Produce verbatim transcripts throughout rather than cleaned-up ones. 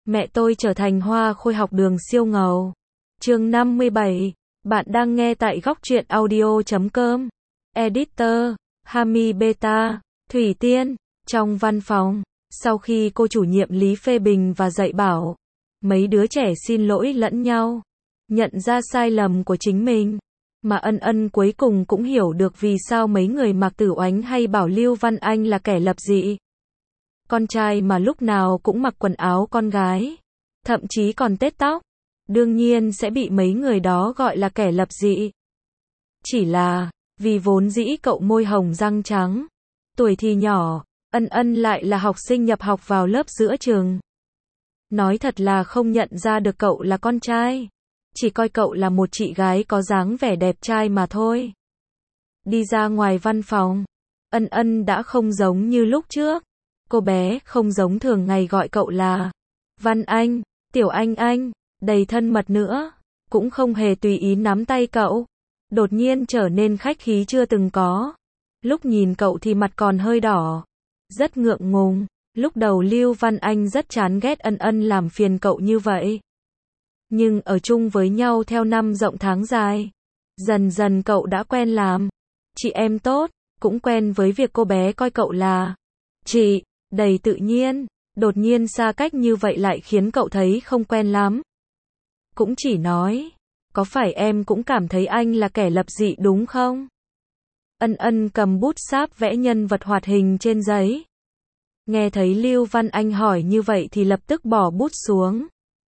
Mẹ tôi trở thành hoa khôi học đường siêu ngầu. Chương năm mươi bảy. Bạn đang nghe tại góc truyện audio chấm com. Editor, Hami Beta, Thủy Tiên. Trong văn phòng, sau khi cô chủ nhiệm Lý phê bình và dạy bảo, mấy đứa trẻ xin lỗi lẫn nhau, nhận ra sai lầm của chính mình. Mà Ân Ân cuối cùng cũng hiểu được vì sao mấy người Mạc Tử Oánh hay bảo Lưu Văn Anh là kẻ lập dị. Con trai mà lúc nào cũng mặc quần áo con gái, thậm chí còn tết tóc, đương nhiên sẽ bị mấy người đó gọi là kẻ lập dị. Chỉ là, vì vốn dĩ cậu môi hồng răng trắng, tuổi thì nhỏ, Ân Ân lại là học sinh nhập học vào lớp giữa trường. Nói thật là không nhận ra được cậu là con trai, chỉ coi cậu là một chị gái có dáng vẻ đẹp trai mà thôi. Đi ra ngoài văn phòng, Ân Ân đã không giống như lúc trước. Cô bé không giống thường ngày gọi cậu là Văn Anh, Tiểu Anh Anh, đầy thân mật nữa, cũng không hề tùy ý nắm tay cậu. Đột nhiên trở nên khách khí chưa từng có. Lúc nhìn cậu thì mặt còn hơi đỏ, rất ngượng ngùng. Lúc đầu Lưu Văn Anh rất chán ghét Ân Ân làm phiền cậu như vậy. Nhưng ở chung với nhau theo năm rộng tháng dài, dần dần cậu đã quen làm chị em tốt, cũng quen với việc cô bé coi cậu là chị, đầy tự nhiên. Đột nhiên xa cách như vậy lại khiến cậu thấy không quen lắm. Cũng chỉ nói, có phải em cũng cảm thấy anh là kẻ lập dị đúng không? Ân Ân cầm bút sáp vẽ nhân vật hoạt hình trên giấy. Nghe thấy Lưu Văn Anh hỏi như vậy thì lập tức bỏ bút xuống.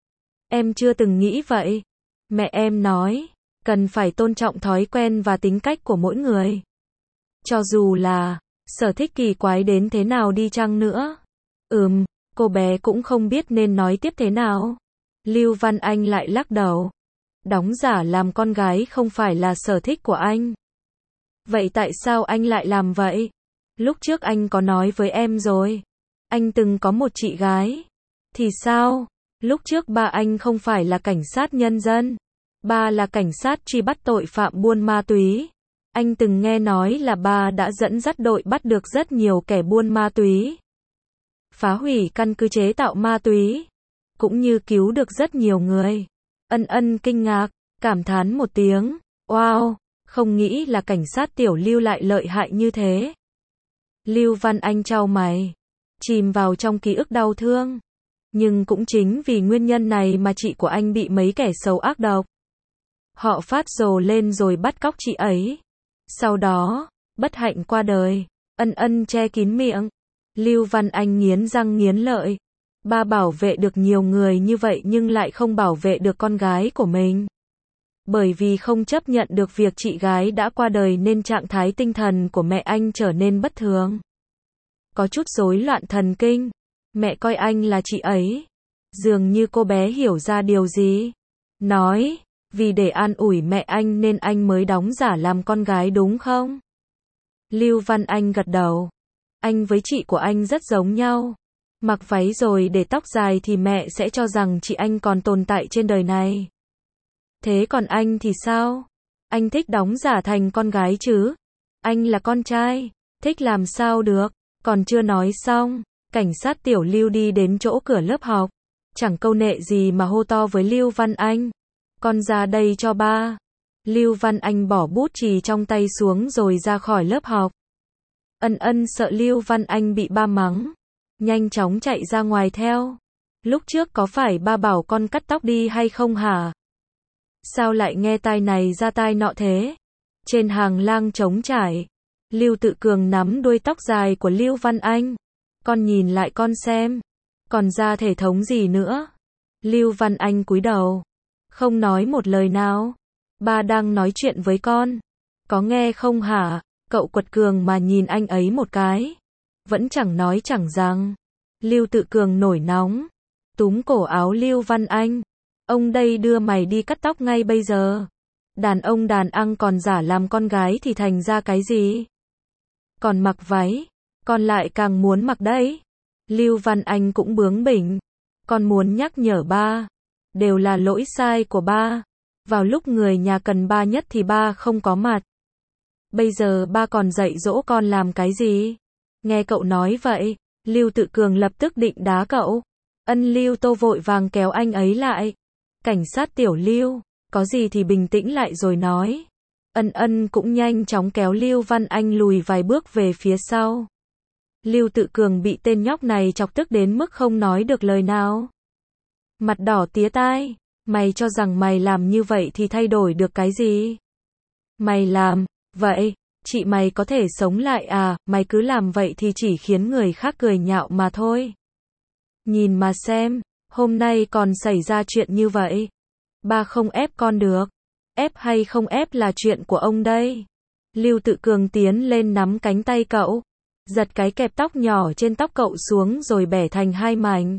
Em chưa từng nghĩ vậy. Mẹ em nói, cần phải tôn trọng thói quen và tính cách của mỗi người. Cho dù là sở thích kỳ quái đến thế nào đi chăng nữa. Ừm, cô bé cũng không biết nên nói tiếp thế nào. Lưu Văn Anh lại lắc đầu. Đóng giả làm con gái không phải là sở thích của anh. Vậy tại sao anh lại làm vậy? Lúc trước anh có nói với em rồi. Anh từng có một chị gái. Thì sao? Lúc trước ba anh không phải là cảnh sát nhân dân. Ba là cảnh sát truy bắt tội phạm buôn ma túy. Anh từng nghe nói là ba đã dẫn dắt đội bắt được rất nhiều kẻ buôn ma túy, phá hủy căn cứ chế tạo ma túy, cũng như cứu được rất nhiều người. Ân Ân kinh ngạc, cảm thán một tiếng. Wow, không nghĩ là cảnh sát tiểu Lưu lại lợi hại như thế. Lưu Văn Anh chau mày, chìm vào trong ký ức đau thương. Nhưng cũng chính vì nguyên nhân này mà chị của anh bị mấy kẻ xấu ác độc. Họ phát rồ lên rồi bắt cóc chị ấy. Sau đó, bất hạnh qua đời. Ân Ân che kín miệng. Lưu Văn Anh nghiến răng nghiến lợi. Ba bảo vệ được nhiều người như vậy nhưng lại không bảo vệ được con gái của mình. Bởi vì không chấp nhận được việc chị gái đã qua đời nên trạng thái tinh thần của mẹ anh trở nên bất thường. Có chút rối loạn thần kinh. Mẹ coi anh là chị ấy. Dường như cô bé hiểu ra điều gì. Nói, vì để an ủi mẹ anh nên anh mới đóng giả làm con gái đúng không? Lưu Văn Anh gật đầu. Anh với chị của anh rất giống nhau. Mặc váy rồi để tóc dài thì mẹ sẽ cho rằng chị anh còn tồn tại trên đời này. Thế còn anh thì sao? Anh thích đóng giả thành con gái chứ? Anh là con trai, thích làm sao được? Còn chưa nói xong, cảnh sát tiểu Lưu đi đến chỗ cửa lớp học. Chẳng câu nệ gì mà hô to với Lưu Văn Anh. Con ra đây cho ba. Lưu Văn Anh bỏ bút chì trong tay xuống rồi ra khỏi lớp học. Ân Ân sợ Lưu Văn Anh bị ba mắng, nhanh chóng chạy ra ngoài theo. Lúc trước có phải ba bảo con cắt tóc đi hay không hả? Sao lại nghe tai này ra tai nọ thế? Trên hàng lang trống trải, Lưu Tự Cường nắm đuôi tóc dài của Lưu Văn Anh. Con nhìn lại con xem, còn ra thể thống gì nữa? Lưu Văn Anh cúi đầu, không nói một lời nào. Ba đang nói chuyện với con, có nghe không hả? Cậu quật cường mà nhìn anh ấy một cái, vẫn chẳng nói chẳng rằng. Lưu Tự Cường nổi nóng, túm cổ áo Lưu Văn Anh. Ông đây đưa mày đi cắt tóc ngay bây giờ. Đàn ông đàn ăn còn giả làm con gái thì thành ra cái gì? Còn mặc váy, con lại càng muốn mặc đấy. Lưu Văn Anh cũng bướng bỉnh. Con muốn nhắc nhở ba, đều là lỗi sai của ba. Vào lúc người nhà cần ba nhất thì ba không có mặt. Bây giờ ba còn dạy dỗ con làm cái gì? Nghe cậu nói vậy, Lưu Tự Cường lập tức định đá cậu. Ân Lưu Tô vội vàng kéo anh ấy lại. Cảnh sát Tiểu Lưu, có gì thì bình tĩnh lại rồi nói. Ân Ân cũng nhanh chóng kéo Lưu Văn Anh lùi vài bước về phía sau. Lưu Tự Cường bị tên nhóc này chọc tức đến mức không nói được lời nào. Mặt đỏ tía tai, mày cho rằng mày làm như vậy thì thay đổi được cái gì? Mày làm, vậy, chị mày có thể sống lại à, mày cứ làm vậy thì chỉ khiến người khác cười nhạo mà thôi. Nhìn mà xem, hôm nay còn xảy ra chuyện như vậy. Ba không ép con được. Ép hay không ép là chuyện của ông đây. Lưu Tự Cường tiến lên nắm cánh tay cậu, giật cái kẹp tóc nhỏ trên tóc cậu xuống rồi bẻ thành hai mảnh.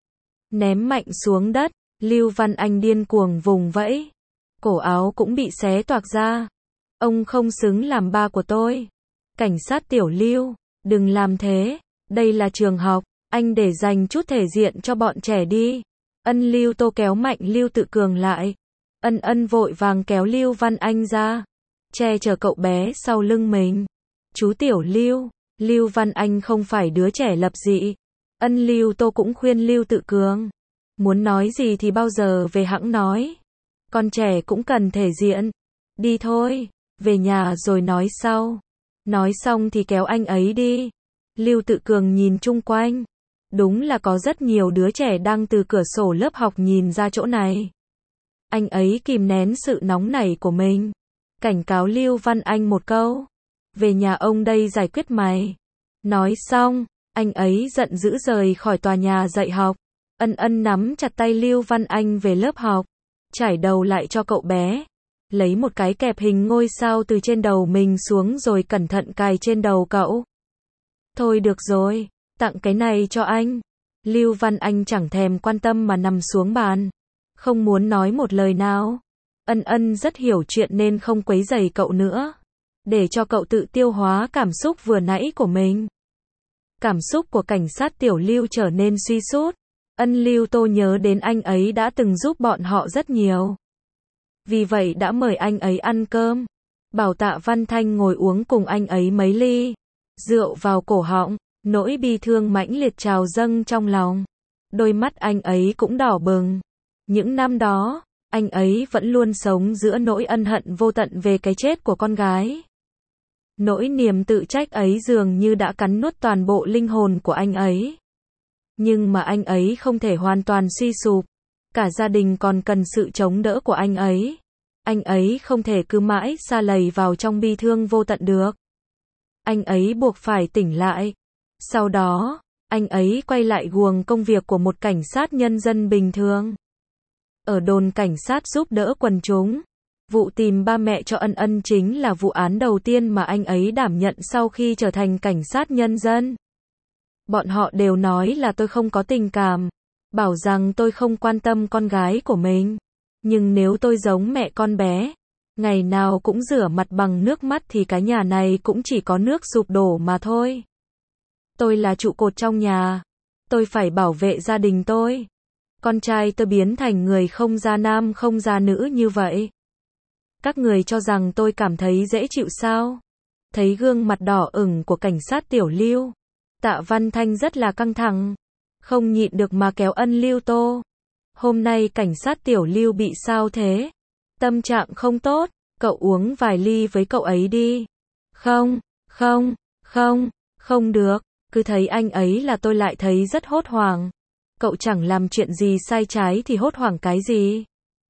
Ném mạnh xuống đất, Lưu Văn Anh điên cuồng vùng vẫy. Cổ áo cũng bị xé toạc ra. Ông không xứng làm ba của tôi. Cảnh sát Tiểu Lưu, đừng làm thế. Đây là trường học, anh để dành chút thể diện cho bọn trẻ đi. Ân Lưu Tô kéo mạnh Lưu Tự Cường lại. Ân Ân vội vàng kéo Lưu Văn Anh ra, che chở cậu bé sau lưng mình. Chú Tiểu Lưu, Lưu Văn Anh không phải đứa trẻ lập dị. Ân Lưu Tô cũng khuyên Lưu Tự Cường, muốn nói gì thì bao giờ về hẵng nói. Con trẻ cũng cần thể diện. Đi thôi, về nhà rồi nói sau. Nói xong thì kéo anh ấy đi. Lưu Tự Cường nhìn chung quanh. Đúng là có rất nhiều đứa trẻ đang từ cửa sổ lớp học nhìn ra chỗ này. Anh ấy kìm nén sự nóng nảy của mình. Cảnh cáo Lưu Văn Anh một câu. Về nhà ông đây giải quyết mày. Nói xong, anh ấy giận dữ rời khỏi tòa nhà dạy học. Ân Ân nắm chặt tay Lưu Văn Anh về lớp học. Trải đầu lại cho cậu bé. Lấy một cái kẹp hình ngôi sao từ trên đầu mình xuống rồi cẩn thận cài trên đầu cậu. Thôi được rồi, tặng cái này cho anh. Lưu Văn Anh chẳng thèm quan tâm mà nằm xuống bàn. Không muốn nói một lời nào. Ân Ân rất hiểu chuyện nên không quấy rầy cậu nữa. Để cho cậu tự tiêu hóa cảm xúc vừa nãy của mình. Cảm xúc của cảnh sát Tiểu Lưu trở nên suy sút. Ân Lưu Tô nhớ đến anh ấy đã từng giúp bọn họ rất nhiều. Vì vậy đã mời anh ấy ăn cơm. Bảo Tạ Văn Thanh ngồi uống cùng anh ấy mấy ly. Rượu vào cổ họng, nỗi bi thương mãnh liệt trào dâng trong lòng. Đôi mắt anh ấy cũng đỏ bừng. Những năm đó, anh ấy vẫn luôn sống giữa nỗi ân hận vô tận về cái chết của con gái. Nỗi niềm tự trách ấy dường như đã cắn nuốt toàn bộ linh hồn của anh ấy. Nhưng mà anh ấy không thể hoàn toàn suy sụp. Cả gia đình còn cần sự chống đỡ của anh ấy. Anh ấy không thể cứ mãi sa lầy vào trong bi thương vô tận được. Anh ấy buộc phải tỉnh lại. Sau đó, anh ấy quay lại guồng công việc của một cảnh sát nhân dân bình thường. Ở đồn cảnh sát giúp đỡ quần chúng. Vụ tìm ba mẹ cho Ân Ân chính là vụ án đầu tiên mà anh ấy đảm nhận sau khi trở thành cảnh sát nhân dân. Bọn họ đều nói là tôi không có tình cảm. Bảo rằng tôi không quan tâm con gái của mình. Nhưng nếu tôi giống mẹ con bé, ngày nào cũng rửa mặt bằng nước mắt thì cái nhà này cũng chỉ có nước sụp đổ mà thôi. Tôi là trụ cột trong nhà. Tôi phải bảo vệ gia đình tôi. Con trai tôi biến thành người không ra nam không ra nữ như vậy. Các người cho rằng tôi cảm thấy dễ chịu sao? Thấy gương mặt đỏ ửng của cảnh sát Tiểu Lưu, Tạ Văn Thanh rất là căng thẳng. Không nhịn được mà kéo Ân Lưu Tô. Hôm nay cảnh sát Tiểu Lưu bị sao thế? Tâm trạng không tốt, cậu uống vài ly với cậu ấy đi. Không, không, không, không được, cứ thấy anh ấy là tôi lại thấy rất hốt hoảng. Cậu chẳng làm chuyện gì sai trái thì hốt hoảng cái gì?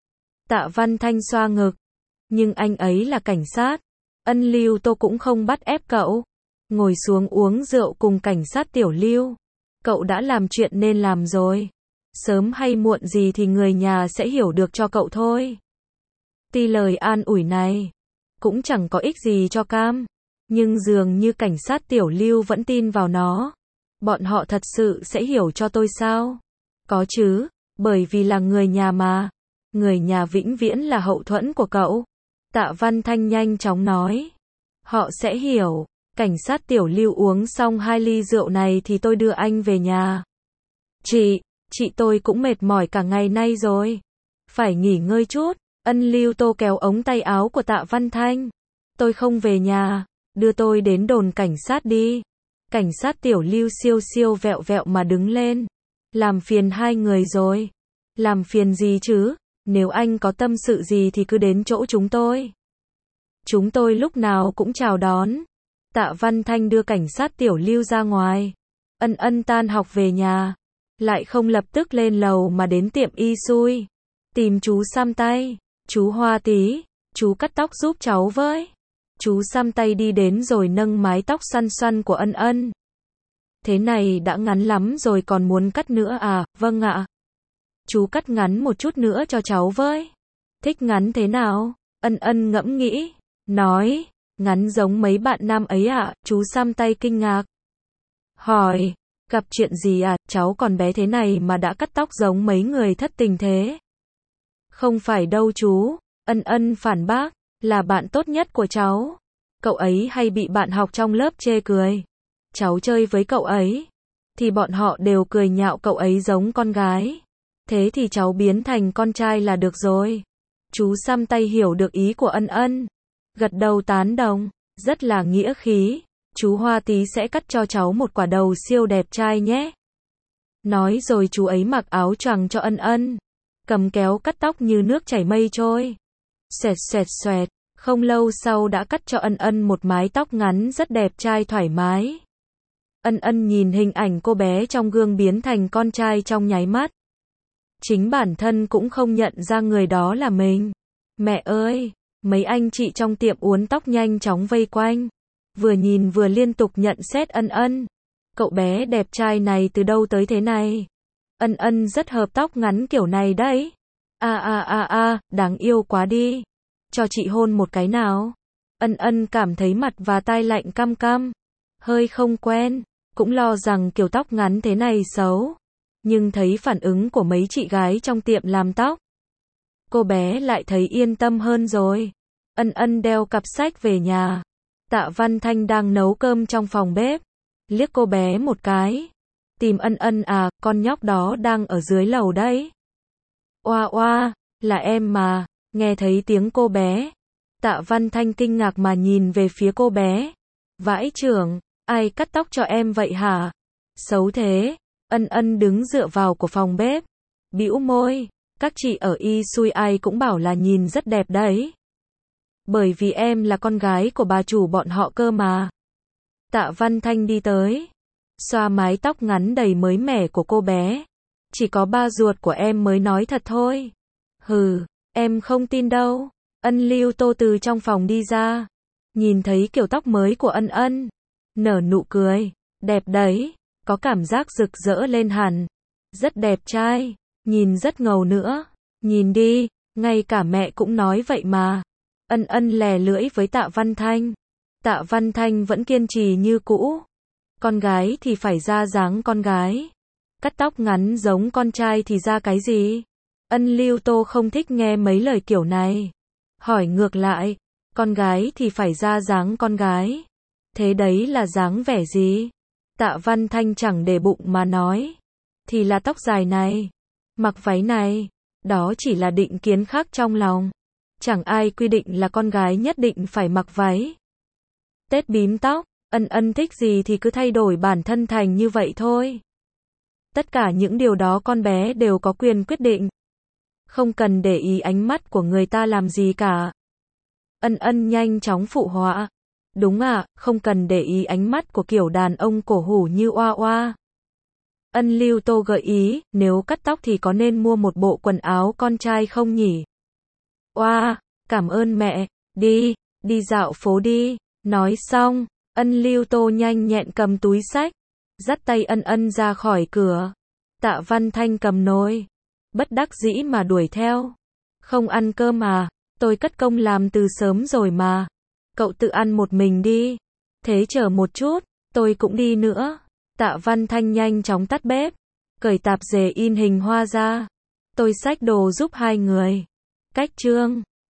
Tạ Văn Thanh xoa ngực. Nhưng anh ấy là cảnh sát. Ân Lưu Tô cũng không bắt ép cậu. Ngồi xuống uống rượu cùng cảnh sát Tiểu Lưu. Cậu đã làm chuyện nên làm rồi. Sớm hay muộn gì thì người nhà sẽ hiểu được cho cậu thôi. Tuy lời an ủi này cũng chẳng có ích gì cho Cam. Nhưng dường như cảnh sát Tiểu Lưu vẫn tin vào nó. Bọn họ thật sự sẽ hiểu cho tôi sao? Có chứ, bởi vì là người nhà mà. Người nhà vĩnh viễn là hậu thuẫn của cậu. Tạ Văn Thanh nhanh chóng nói. Họ sẽ hiểu. Cảnh sát Tiểu Lưu uống xong hai ly rượu này thì tôi đưa anh về nhà. Chị, chị tôi cũng mệt mỏi cả ngày nay rồi. Phải nghỉ ngơi chút. Ân Lưu Tô kéo ống tay áo của Tạ Văn Thanh. Tôi không về nhà. Đưa tôi đến đồn cảnh sát đi. Cảnh sát Tiểu Lưu siêu siêu vẹo vẹo mà đứng lên. Làm phiền hai người rồi. Làm phiền gì chứ, nếu anh có tâm sự gì thì cứ đến chỗ chúng tôi. Chúng tôi lúc nào cũng chào đón. Tạ Văn Thanh đưa cảnh sát Tiểu Lưu ra ngoài. Ân Ân tan học về nhà, lại không lập tức lên lầu mà đến tiệm y xui. Tìm chú xăm tay. Chú Hoa tí, chú cắt tóc giúp cháu với. Chú xăm tay đi đến rồi nâng mái tóc xoăn xoăn của Ân Ân. Thế này đã ngắn lắm rồi còn muốn cắt nữa à? Vâng ạ. Chú cắt ngắn một chút nữa cho cháu với. Thích ngắn thế nào? Ân Ân ngẫm nghĩ, nói, ngắn giống mấy bạn nam ấy ạ. Chú xăm tay kinh ngạc. Hỏi, gặp chuyện gì à? Cháu còn bé thế này mà đã cắt tóc giống mấy người thất tình thế. Không phải đâu chú. Ân Ân phản bác, là bạn tốt nhất của cháu. Cậu ấy hay bị bạn học trong lớp chê cười. Cháu chơi với cậu ấy, thì bọn họ đều cười nhạo cậu ấy giống con gái. Thế thì cháu biến thành con trai là được rồi. Chú xăm tay hiểu được ý của Ân Ân. Gật đầu tán đồng, rất là nghĩa khí. Chú Hoa tí sẽ cắt cho cháu một quả đầu siêu đẹp trai nhé. Nói rồi chú ấy mặc áo choàng cho Ân Ân. Cầm kéo cắt tóc như nước chảy mây trôi. Xoẹt xoẹt xoẹt, không lâu sau đã cắt cho Ân Ân một mái tóc ngắn rất đẹp trai thoải mái. Ân Ân nhìn hình ảnh cô bé trong gương biến thành con trai trong nháy mắt. Chính bản thân cũng không nhận ra người đó là mình. Mẹ ơi, mấy anh chị trong tiệm uốn tóc nhanh chóng vây quanh. Vừa nhìn vừa liên tục nhận xét Ân Ân. Cậu bé đẹp trai này từ đâu tới thế này? Ân Ân rất hợp tóc ngắn kiểu này đấy. A a a a, đáng yêu quá đi. Cho chị hôn một cái nào. Ân Ân cảm thấy mặt và tai lạnh căm căm. Hơi không quen, cũng lo rằng kiểu tóc ngắn thế này xấu. Nhưng thấy phản ứng của mấy chị gái trong tiệm làm tóc, cô bé lại thấy yên tâm hơn rồi. Ân Ân đeo cặp sách về nhà. Tạ Văn Thanh đang nấu cơm trong phòng bếp. Liếc cô bé một cái. Tìm Ân Ân à, con nhóc đó đang ở dưới lầu đấy. Oa oa, là em mà. Nghe thấy tiếng cô bé, Tạ Văn Thanh kinh ngạc mà nhìn về phía cô bé. Vãi chưởng, ai cắt tóc cho em vậy hả? Xấu thế. Ân Ân đứng dựa vào của phòng bếp, bĩu môi. Các chị ở y xui ai cũng bảo là nhìn rất đẹp đấy. Bởi vì em là con gái của bà chủ bọn họ cơ mà. Tạ Văn Thanh đi tới, xoa mái tóc ngắn đầy mới mẻ của cô bé. Chỉ có ba ruột của em mới nói thật thôi. Hừ, em không tin đâu. Ân Lưu Tô từ trong phòng đi ra, nhìn thấy kiểu tóc mới của Ân Ân, nở nụ cười. Đẹp đấy, có cảm giác rực rỡ lên hẳn. Rất đẹp trai, nhìn rất ngầu nữa. Nhìn đi, ngay cả mẹ cũng nói vậy mà. Ân Ân lè lưỡi với Tạ Văn Thanh. Tạ Văn Thanh vẫn kiên trì như cũ. Con gái thì phải ra dáng con gái. Cắt tóc ngắn giống con trai thì ra cái gì? Ân Lưu Tô không thích nghe mấy lời kiểu này. Hỏi ngược lại, con gái thì phải ra dáng con gái. Thế đấy là dáng vẻ gì? Tạ Văn Thanh chẳng để bụng mà nói. Thì là tóc dài này, mặc váy này. Đó chỉ là định kiến khác trong lòng. Chẳng ai quy định là con gái nhất định phải mặc váy. Tết bím tóc, Ân Ân thích gì thì cứ thay đổi bản thân thành như vậy thôi. Tất cả những điều đó con bé đều có quyền quyết định. Không cần để ý ánh mắt của người ta làm gì cả. Ân Ân nhanh chóng phụ họa. Đúng à, không cần để ý ánh mắt của kiểu đàn ông cổ hủ như Oa Oa. Ân Lưu Tô gợi ý, nếu cắt tóc thì có nên mua một bộ quần áo con trai không nhỉ? Oa, cảm ơn mẹ, đi, đi dạo phố đi. Nói xong, Ân Lưu Tô nhanh nhẹn cầm túi xách, dắt tay Ân Ân ra khỏi cửa. Tạ Văn Thanh cầm nồi, bất đắc dĩ mà đuổi theo. Không ăn cơm à, tôi cất công làm từ sớm rồi mà. Cậu tự ăn một mình đi. Thế chờ một chút, tôi cũng đi nữa. Tạ Văn Thanh nhanh chóng tắt bếp, cởi tạp dề in hình hoa ra. Tôi xách đồ giúp hai người. Cách chương